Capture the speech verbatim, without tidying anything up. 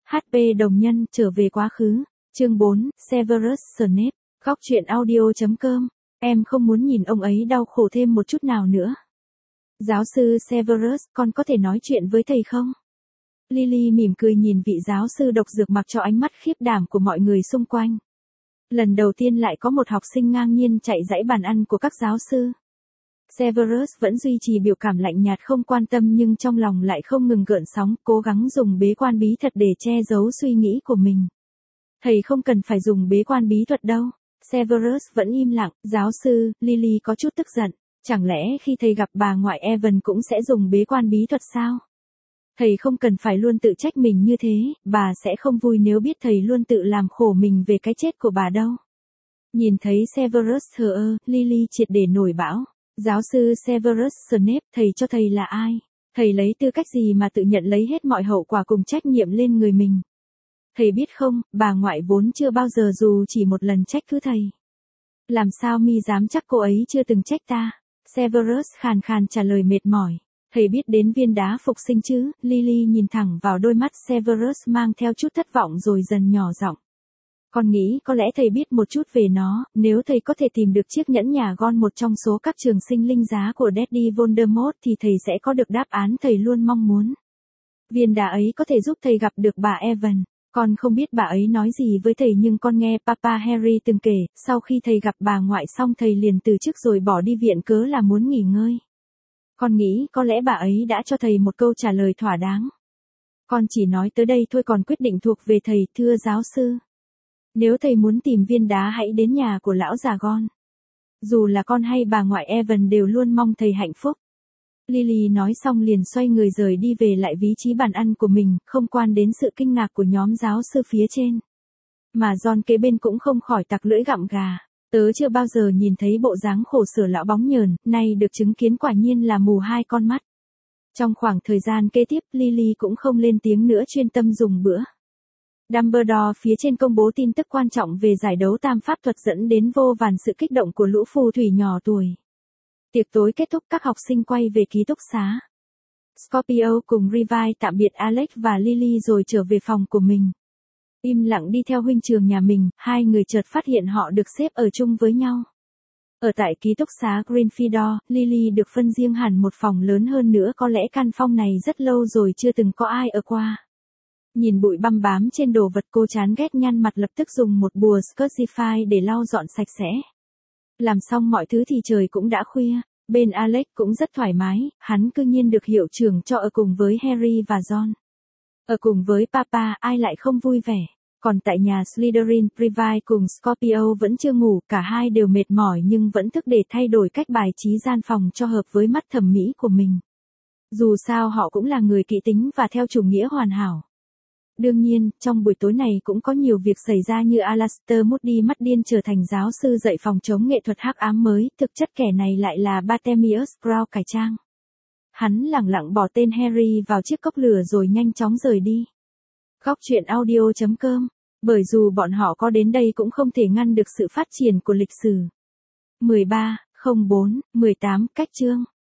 hát pê đồng nhân trở về quá khứ. Chương bốn, Severus Snape. Góc truyện audio chấm com. Em không muốn nhìn ông ấy đau khổ thêm một chút nào nữa. Giáo sư Severus, con có thể nói chuyện với thầy không? Lily mỉm cười nhìn vị giáo sư độc dược mặc cho ánh mắt khiếp đảm của mọi người xung quanh. Lần đầu tiên lại có một học sinh ngang nhiên chạy dãy bàn ăn của các giáo sư. Severus vẫn duy trì biểu cảm lạnh nhạt không quan tâm nhưng trong lòng lại không ngừng gợn sóng, cố gắng dùng bế quan bí thuật để che giấu suy nghĩ của mình. Thầy không cần phải dùng bế quan bí thuật đâu. Severus vẫn im lặng. Giáo sư, Lily có chút tức giận. Chẳng lẽ khi thầy gặp bà ngoại Evan cũng sẽ dùng bế quan bí thuật sao? Thầy không cần phải luôn tự trách mình như thế, bà sẽ không vui nếu biết thầy luôn tự làm khổ mình về cái chết của bà đâu. Nhìn thấy Severus thờ ơ, Lily triệt để nổi bão. Giáo sư Severus Snape, thầy cho thầy là ai? Thầy lấy tư cách gì mà tự nhận lấy hết mọi hậu quả cùng trách nhiệm lên người mình? Thầy biết không, bà ngoại vốn chưa bao giờ dù chỉ một lần trách cứ thầy. Làm sao mi dám chắc cô ấy chưa từng trách ta? Severus khàn khàn trả lời mệt mỏi. Thầy biết đến viên đá phục sinh chứ? Lily nhìn thẳng vào đôi mắt Severus mang theo chút thất vọng rồi dần nhỏ giọng. Con nghĩ có lẽ thầy biết một chút về nó, nếu thầy có thể tìm được chiếc nhẫn nhà Gon một trong số các trường sinh linh giá của Daddy Voldemort thì thầy sẽ có được đáp án thầy luôn mong muốn. Viên đá ấy có thể giúp thầy gặp được bà Evan. Con không biết bà ấy nói gì với thầy nhưng con nghe Papa Harry từng kể, sau khi thầy gặp bà ngoại xong thầy liền từ chức rồi bỏ đi viện cớ là muốn nghỉ ngơi. Con nghĩ có lẽ bà ấy đã cho thầy một câu trả lời thỏa đáng. Con chỉ nói tới đây thôi còn quyết định thuộc về thầy, thưa giáo sư. Nếu thầy muốn tìm viên đá hãy đến nhà của lão già Gon. Dù là con hay bà ngoại Evan đều luôn mong thầy hạnh phúc. Lily nói xong liền xoay người rời đi về lại vị trí bàn ăn của mình, không quan đến sự kinh ngạc của nhóm giáo sư phía trên. Mà John kế bên cũng không khỏi tặc lưỡi gặm gà. Tớ chưa bao giờ nhìn thấy bộ dáng khổ sở lão bóng nhờn, nay được chứng kiến quả nhiên là mù hai con mắt. Trong khoảng thời gian kế tiếp, Lily cũng không lên tiếng nữa chuyên tâm dùng bữa. Dumbledore phía trên công bố tin tức quan trọng về giải đấu tam pháp thuật dẫn đến vô vàn sự kích động của lũ phù thủy nhỏ tuổi. Tiệc tối kết thúc các học sinh quay về ký túc xá. Scorpio cùng Revai tạm biệt Alex và Lily rồi trở về phòng của mình. Im lặng đi theo huynh trường nhà mình, hai người chợt phát hiện họ được xếp ở chung với nhau. Ở tại ký túc xá Gryffindor, Lily được phân riêng hẳn một phòng lớn hơn nữa, có lẽ căn phòng này rất lâu rồi chưa từng có ai ở qua. Nhìn bụi băm bám trên đồ vật cô chán ghét nhăn mặt lập tức dùng một bùa Scursify để lau dọn sạch sẽ. Làm xong mọi thứ thì trời cũng đã khuya, bên Alex cũng rất thoải mái, hắn cư nhiên được hiệu trưởng cho ở cùng với Harry và John. Ở cùng với Papa ai lại không vui vẻ, còn tại nhà Slytherin, Revai cùng Scorpio vẫn chưa ngủ, cả hai đều mệt mỏi nhưng vẫn thức để thay đổi cách bài trí gian phòng cho hợp với mắt thẩm mỹ của mình. Dù sao họ cũng là người kỹ tính và theo chủ nghĩa hoàn hảo. Đương nhiên, trong buổi tối này cũng có nhiều việc xảy ra như Alastor Moody mắt điên trở thành giáo sư dạy phòng chống nghệ thuật hắc ám mới, thực chất kẻ này lại là Bartemius Crouch cải trang. Hắn lẳng lặng bỏ tên Harry vào chiếc cốc lửa rồi nhanh chóng rời đi. Góc truyện audio chấm com. Bởi dù bọn họ có đến đây cũng không thể ngăn được sự phát triển của lịch sử. mười ba, không bốn, mười tám, cách chương.